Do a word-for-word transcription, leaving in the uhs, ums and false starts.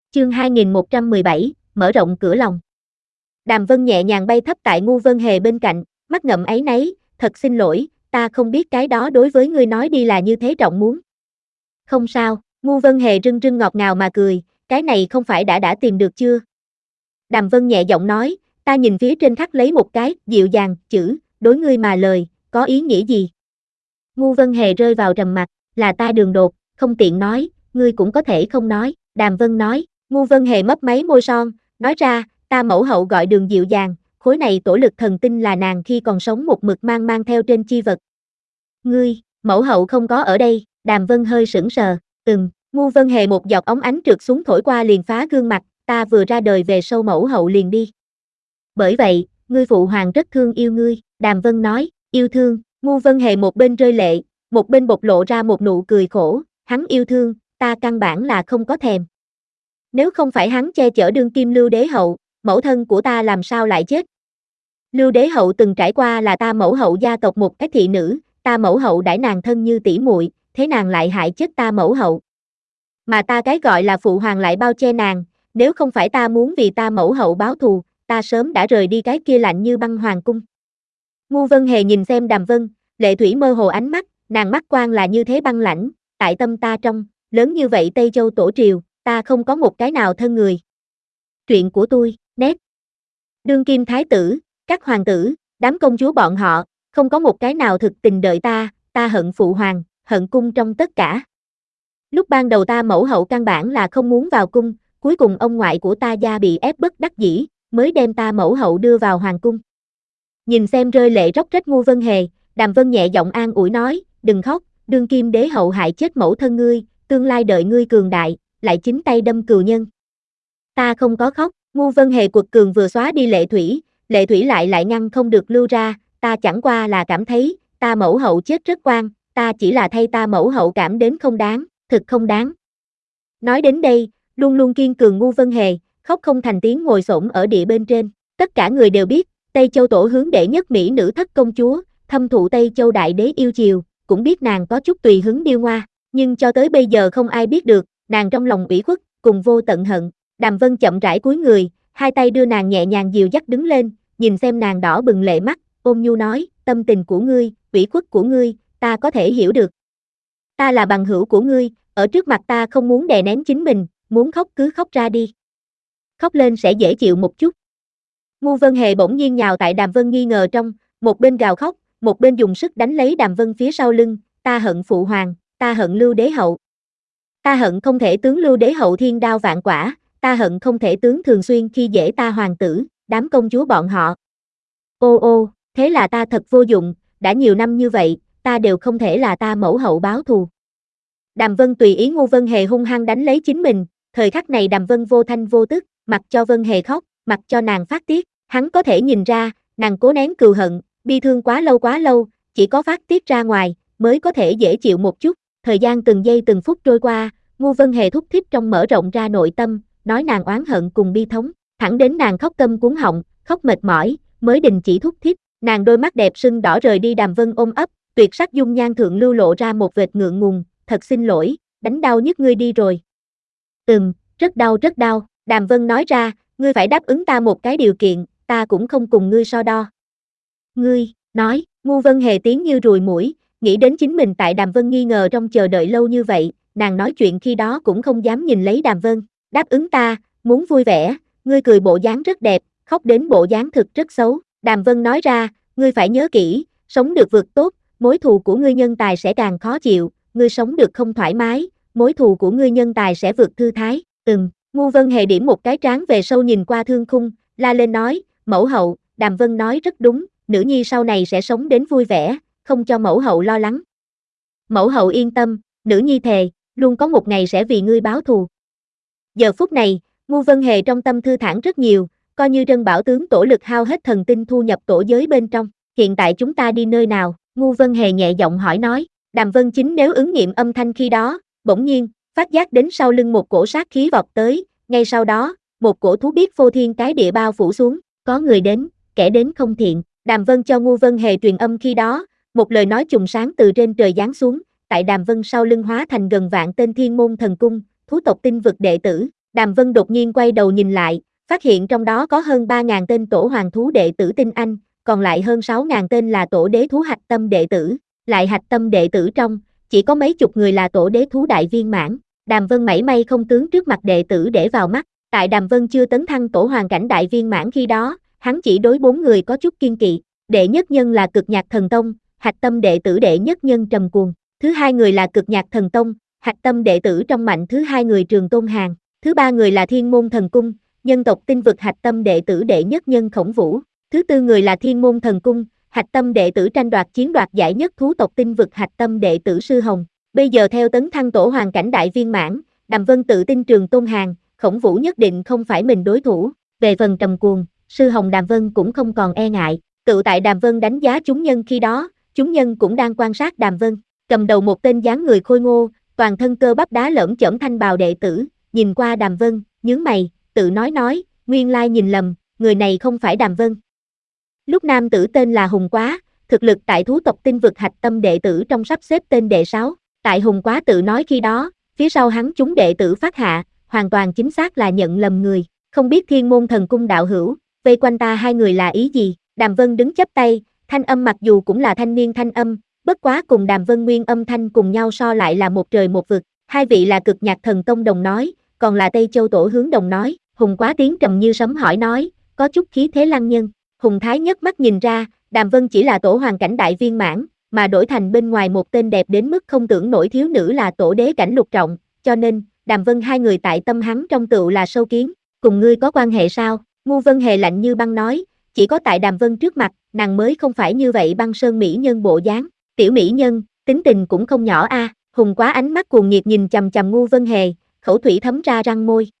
Chương hai nghìn một trăm mười bảy, mở rộng cửa lòng. Đàm Vân nhẹ nhàng bay thấp tại Ngu Vân Hề bên cạnh, mắt ngậm áy náy, thật xin lỗi, ta không biết cái đó đối với ngươi nói đi là như thế trọng muốn. Không sao, Ngu Vân Hề rưng rưng ngọt ngào mà cười, cái này không phải đã đã tìm được chưa? Đàm Vân nhẹ giọng nói, ta nhìn phía trên khắc lấy một cái, dịu dàng, chữ, đối ngươi mà lời, có ý nghĩa gì? Ngu Vân Hề rơi vào trầm mặc, là ta đường đột, không tiện nói, ngươi cũng có thể không nói, Đàm Vân nói. Ngu Vân Hề mấp máy môi son, nói ra, ta mẫu hậu gọi đường dịu dàng, khối này tổ lực thần tinh là nàng khi còn sống một mực mang mang theo trên chi vật. Ngươi, mẫu hậu không có ở đây, Đàm Vân hơi sững sờ, ừm, Ngu Vân Hề một giọt óng ánh trượt xuống thổi qua liền phá gương mặt, ta vừa ra đời về sau mẫu hậu liền đi. Bởi vậy, ngươi phụ hoàng rất thương yêu ngươi, Đàm Vân nói, yêu thương, Ngu Vân Hề một bên rơi lệ, một bên bộc lộ ra một nụ cười khổ, hắn yêu thương, ta căn bản là không có thèm. Nếu không phải hắn che chở đương kim Lưu Đế Hậu, mẫu thân của ta làm sao lại chết? Lưu Đế Hậu từng trải qua là ta mẫu hậu gia tộc một cái thị nữ, ta mẫu hậu đãi nàng thân như tỷ muội, thế nàng lại hại chết ta mẫu hậu. Mà ta cái gọi là phụ hoàng lại bao che nàng, nếu không phải ta muốn vì ta mẫu hậu báo thù, ta sớm đã rời đi cái kia lạnh như băng hoàng cung. Ngu Vân Hề nhìn xem Đàm Vân, lệ thủy mơ hồ ánh mắt, nàng mắt quan là như thế băng lãnh, tại tâm ta trong, lớn như vậy Tây Châu tổ triều, ta không có một cái nào thân người. Truyện của tôi, nét. Đương kim thái tử, các hoàng tử, đám công chúa bọn họ, không có một cái nào thực tình đợi ta, ta hận phụ hoàng, hận cung trong tất cả. Lúc ban đầu ta mẫu hậu căn bản là không muốn vào cung, cuối cùng ông ngoại của ta gia bị ép bất đắc dĩ, mới đem ta mẫu hậu đưa vào hoàng cung. Nhìn xem rơi lệ róc rách Ngu Vân Hề, Đàm Vân nhẹ giọng an ủi nói, đừng khóc, đương kim đế hậu hại chết mẫu thân ngươi, tương lai đợi ngươi cường đại, lại chính tay đâm cừu nhân. Ta không có khóc, Ngu Vân Hề quật cường vừa xóa đi lệ thủy, lệ thủy lại lại ngăn không được lưu ra, ta chẳng qua là cảm thấy, ta mẫu hậu chết rất oan, ta chỉ là thay ta mẫu hậu cảm đến không đáng, thực không đáng. Nói đến đây, luôn luôn kiên cường Ngu Vân Hề, khóc không thành tiếng ngồi xổm ở địa bên trên, tất cả người đều biết, Tây Châu tổ hướng đệ nhất mỹ nữ thất công chúa, thâm thụ Tây Châu đại đế yêu chiều, cũng biết nàng có chút tùy hứng điêu ngoa, nhưng cho tới bây giờ không ai biết được, nàng trong lòng ủy khuất, cùng vô tận hận. Đàm Vân chậm rãi cúi người, hai tay đưa nàng nhẹ nhàng dìu dắt đứng lên, nhìn xem nàng đỏ bừng lệ mắt, ôm nhu nói, tâm tình của ngươi, ủy khuất của ngươi, ta có thể hiểu được. Ta là bằng hữu của ngươi, ở trước mặt ta không muốn đè nén chính mình, muốn khóc cứ khóc ra đi. Khóc lên sẽ dễ chịu một chút. Ngu Vân Hề bỗng nhiên nhào tại Đàm Vân nghi ngờ trong, một bên gào khóc, một bên dùng sức đánh lấy Đàm Vân phía sau lưng, ta hận phụ hoàng, ta hận Lưu Đế Hậu. Ta hận không thể tướng Lưu Đế Hậu thiên đao vạn quả, ta hận không thể tướng thường xuyên khi dễ ta hoàng tử, đám công chúa bọn họ. Ô ô, thế là ta thật vô dụng, đã nhiều năm như vậy, ta đều không thể là ta mẫu hậu báo thù. Đàm Vân tùy ý Ngu Vân Hề hung hăng đánh lấy chính mình, thời khắc này Đàm Vân vô thanh vô tức, mặc cho Vân Hề khóc, mặc cho nàng phát tiết, hắn có thể nhìn ra, nàng cố nén cừu hận, bi thương quá lâu quá lâu, chỉ có phát tiết ra ngoài, mới có thể dễ chịu một chút, thời gian từng giây từng phút trôi qua, Ngu Vân Hề thúc thích trong mở rộng ra nội tâm, nói nàng oán hận cùng bi thống, thẳng đến nàng khóc câm cuốn họng, khóc mệt mỏi, mới đình chỉ thúc thích, nàng đôi mắt đẹp sưng đỏ rời đi Đàm Vân ôm ấp, tuyệt sắc dung nhan thượng lưu lộ ra một vệt ngượng ngùng, thật xin lỗi, đánh đau nhức ngươi đi rồi. Ừm, rất đau rất đau, Đàm Vân nói ra, ngươi phải đáp ứng ta một cái điều kiện, ta cũng không cùng ngươi so đo. Ngươi, nói, Ngu Vân Hề tiếng như ruồi muỗi, nghĩ đến chính mình tại Đàm Vân nghi ngờ trong chờ đợi lâu như vậy, nàng nói chuyện khi đó cũng không dám nhìn lấy Đàm Vân, đáp ứng ta, muốn vui vẻ, ngươi cười bộ dáng rất đẹp, khóc đến bộ dáng thực rất xấu, Đàm Vân nói ra, ngươi phải nhớ kỹ, sống được vượt tốt, mối thù của ngươi nhân tài sẽ càng khó chịu, ngươi sống được không thoải mái, mối thù của ngươi nhân tài sẽ vượt thư thái, ừm, Ngu Vân Hề điểm một cái trán về sâu nhìn qua thương khung, la lên nói, mẫu hậu, Đàm Vân nói rất đúng, nữ nhi sau này sẽ sống đến vui vẻ, không cho mẫu hậu lo lắng. Mẫu hậu yên tâm, nữ nhi thề, luôn có một ngày sẽ vì ngươi báo thù. Giờ phút này, Ngu Vân Hề trong tâm thư thản rất nhiều, coi như Trân Bảo tướng tổ lực hao hết thần tinh thu nhập tổ giới bên trong, hiện tại chúng ta đi nơi nào, Ngu Vân Hề nhẹ giọng hỏi nói, Đàm Vân chính nếu ứng nghiệm âm thanh khi đó, bỗng nhiên, phát giác đến sau lưng một cổ sát khí vọt tới, ngay sau đó, một cổ thú biết phô thiên cái địa bao phủ xuống, có người đến, kẻ đến không thiện, Đàm Vân cho Ngu Vân Hề truyền âm khi đó, một lời nói trùng sáng từ trên trời giáng xuống, tại Đàm Vân sau lưng hóa thành gần vạn tên thiên môn thần cung, thú tộc tinh vực đệ tử, Đàm Vân đột nhiên quay đầu nhìn lại, phát hiện trong đó có hơn ba ngàn tên tổ hoàng thú đệ tử tinh anh, còn lại hơn sáu ngàn tên là tổ đế thú hạch tâm đệ tử, lại hạch tâm đệ tử trong, chỉ có mấy chục người là tổ đế thú đại viên mãn. Đàm Vân mảy may không tướng trước mặt đệ tử để vào mắt, tại Đàm Vân chưa tấn thăng tổ hoàng cảnh đại viên mãn khi đó, hắn chỉ đối bốn người có chút kiên kỵ, đệ nhất nhân là Cực Nhạc Thần Tông, hạch tâm đệ tử đệ nhất nhân Trầm Cuồng, thứ hai người là Cực Nhạc Thần Tông, hạch tâm đệ tử trong mạnh thứ hai người Trường Tôn Hàn, thứ ba người là Thiên Môn Thần Cung, nhân tộc tinh vực hạch tâm đệ tử đệ nhất nhân Khổng Vũ, thứ tư người là Thiên Môn Thần Cung, hạch tâm đệ tử tranh đoạt chiến đoạt giải nhất thú tộc tinh vực hạch tâm đệ tử Sư Hồng. Bây giờ theo tấn thăng tổ hoàng cảnh đại viên mãn, Đàm Vân tự tin Trường Tôn Hàn, Khổng Vũ nhất định không phải mình đối thủ. Về phần Trầm Cuồng, Sư Hồng Đàm Vân cũng không còn e ngại. Tự tại Đàm Vân đánh giá chúng nhân khi đó, chúng nhân cũng đang quan sát Đàm Vân. Cầm đầu một tên dáng người khôi ngô, toàn thân cơ bắp đá lởm chởm thanh bào đệ tử, nhìn qua Đàm Vân, nhướng mày, tự nói nói, nguyên lai nhìn lầm, người này không phải Đàm Vân. Lúc nam tử tên là Hùng Quá, thực lực tại thú tộc tinh vực hạch tâm đệ tử trong sắp xếp tên đệ sáu. Tại Hùng Quá tự nói khi đó, phía sau hắn chúng đệ tử phát hạ, hoàn toàn chính xác là nhận lầm người, không biết Thiên Môn Thần Cung đạo hữu, vây quanh ta hai người là ý gì? Đàm Vân đứng chắp tay, thanh âm mặc dù cũng là thanh niên thanh âm, bất quá cùng Đàm Vân nguyên âm thanh cùng nhau so lại là một trời một vực, hai vị là Cực Nhạc Thần Tông đồng nói, còn là Tây Châu Tổ hướng đồng nói. Hùng Quá tiếng trầm như sấm hỏi nói, có chút khí thế lăng nhân. Hùng Thái nhất mắt nhìn ra, Đàm Vân chỉ là tổ hoàng cảnh đại viên mãn, mà đổi thành bên ngoài một tên đẹp đến mức không tưởng nổi thiếu nữ là tổ đế cảnh lục trọng, cho nên, Đàm Vân hai người tại tâm hắn trong tựu là sâu kiến, cùng ngươi có quan hệ sao? Ngu Vân Hề lạnh như băng nói, chỉ có tại Đàm Vân trước mặt, nàng mới không phải như vậy băng sơn mỹ nhân bộ dáng, tiểu mỹ nhân, tính tình cũng không nhỏ a. Hùng Quá ánh mắt cuồng nhiệt nhìn chằm chằm Ngu Vân Hề, khẩu thủy thấm ra răng môi,